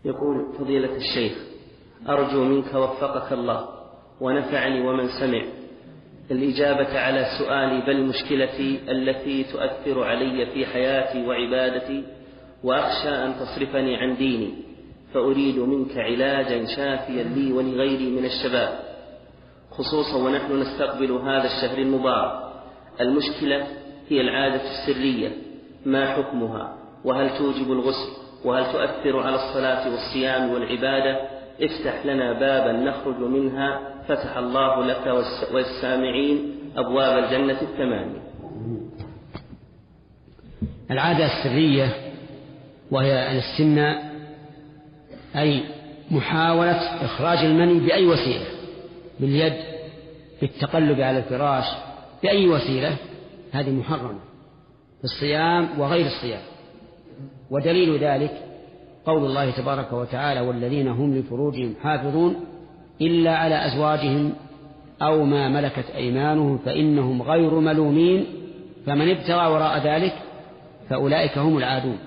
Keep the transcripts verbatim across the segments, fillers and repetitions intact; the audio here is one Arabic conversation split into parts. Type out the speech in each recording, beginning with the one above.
يقول: فضيلة الشيخ، أرجو منك وفقك الله ونفعني ومن سمع الإجابة على سؤالي بل مشكلتي التي تؤثر علي في حياتي وعبادتي، وأخشى أن تصرفني عن ديني، فأريد منك علاجا شافيا لي ولغيري من الشباب، خصوصا ونحن نستقبل هذا الشهر المبارك. المشكلة هي العادة السرية، ما حكمها؟ وهل توجب الغسل؟ وهل تؤثر على الصلاة والصيام والعبادة؟ افتح لنا بابا نخرج منها فتح الله لك والسامعين أبواب الجنة الثمانية. العادة السرية وهي الاستمناء، أي محاولة إخراج المني بأي وسيلة، باليد، بالتقلب على الفراش، بأي وسيلة، هذه محرمة في الصيام وغير الصيام. ودليل ذلك قول الله تبارك وتعالى: والذين هم لفروجهم حافظون إلا على أزواجهم أو ما ملكت أيمانهم فإنهم غير ملومين فمن ابتغى وراء ذلك فأولئك هم العادون.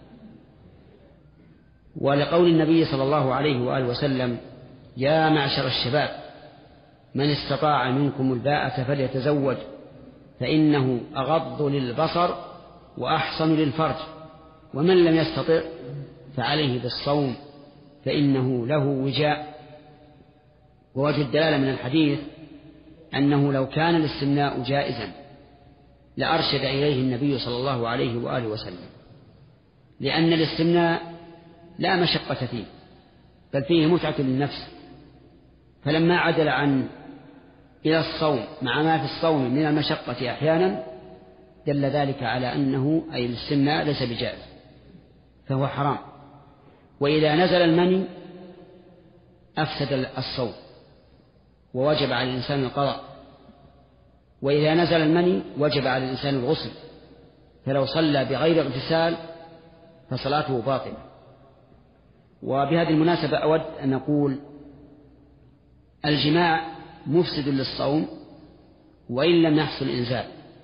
ولقول النبي صلى الله عليه وآله وسلم: يا معشر الشباب من استطاع منكم الباءة فليتزوج فإنه أغض للبصر وأحصن للفرج، ومن لم يستطع فعليه بالصوم فإنه له وجاء. ووجه الدلالة من الحديث أنه لو كان الاستمناء جائزا لأرشد إليه النبي صلى الله عليه وآله وسلم، لأن الاستمناء لا مشقة فيه بل فيه متعة للنفس، فلما عدل عن إلى الصوم مع ما في الصوم من المشقة أحيانا دل ذلك على أنه أي الاستمناء ليس بجائز فهو حرام. وإذا نزل المني أفسد الصوم ووجب على الإنسان القضاء، وإذا نزل المني وجب على الإنسان الغسل، فلو صلى بغير اغتسال فصلاته باطلة. وبهذه المناسبة أود أن أقول: الجماع مفسد للصوم وإن لم يحصل إنزال،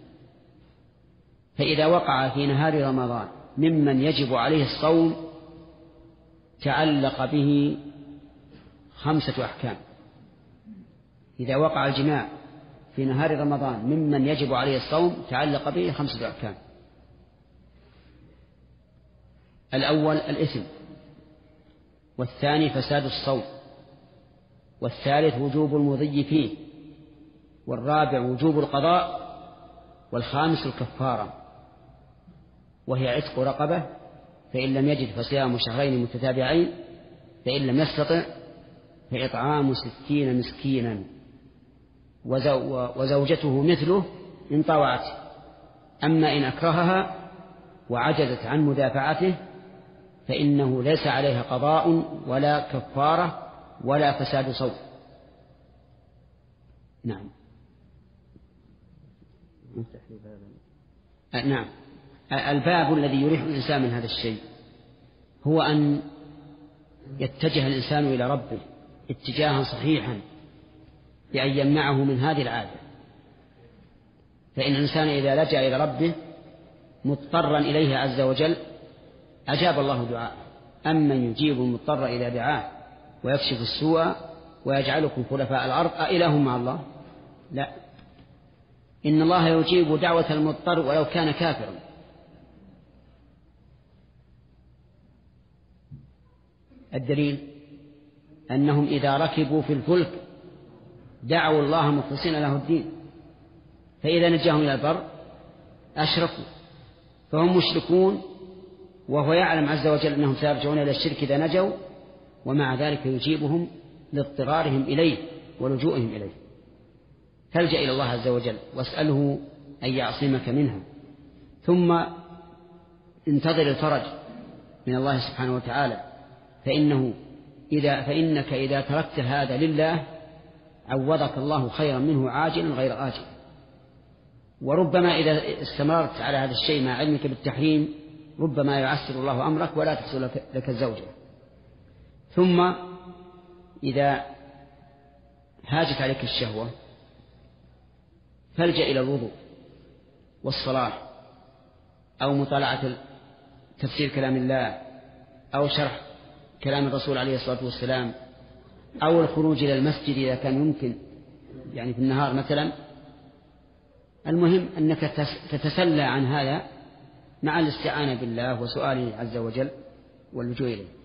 فإذا وقع في نهار رمضان ممن يجب عليه الصوم تعلق به خمسة أحكام. إذا وقع الجماع في نهار رمضان ممن يجب عليه الصوم تعلق به خمسة أحكام: الأول الإثم، والثاني فساد الصوم، والثالث وجوب المضي فيه، والرابع وجوب القضاء، والخامس الكفارة وهي عتق رقبة، فإن لم يجد فصيام شهرين متتابعين، فإن لم يستطع فإطعام ستين مسكينا، وزوجته مثله إن طوعته، أما إن أكرهها وعجزت عن مدافعته فإنه ليس عليها قضاء ولا كفارة ولا فساد صوم. نعم. نعم. الباب الذي يريح الإنسان من هذا الشيء هو أن يتجه الإنسان إلى ربه اتجاها صحيحا بأن يمنعه من هذه العادة. فإن الإنسان إذا لجأ إلى ربه مضطرا إليه عز وجل أجاب الله دعاءه: أمن يجيب المضطر إلى دعاه ويكشف السوء ويجعلكم خلفاء الأرض أإله مع الله؟ لا، إن الله يجيب دعوة المضطر ولو كان كافرا. الدليل أنهم إذا ركبوا في الفلك دعوا الله مخلصين له الدين، فإذا نجاهم إلى البر أشركوا، فهم مشركون وهو يعلم عز وجل أنهم سيرجعون إلى الشرك إذا نجوا، ومع ذلك يجيبهم لاضطرارهم إليه ولجوئهم إليه. فالجأ إلى الله عز وجل واسأله أن يعصمك منها، ثم انتظر الفرج من الله سبحانه وتعالى، فإنه إذا فإنك إذا تركت هذا لله عوضك الله خيرا منه عاجلا غير آجل. وربما إذا استمررت على هذا الشيء مع علمك بالتحريم ربما يعسر الله أمرك ولا تحصل لك الزوجة. ثم إذا هاجت عليك الشهوة فالجأ إلى الوضوء والصلاة أو مطالعة تفسير كلام الله أو شرح كلام الرسول عليه الصلاة والسلام أو الخروج إلى المسجد إذا كان يمكن يعني في النهار مثلا. المهم أنك تتسلى عن هذا مع الاستعانة بالله وسؤاله عز وجل واللجوء إليه.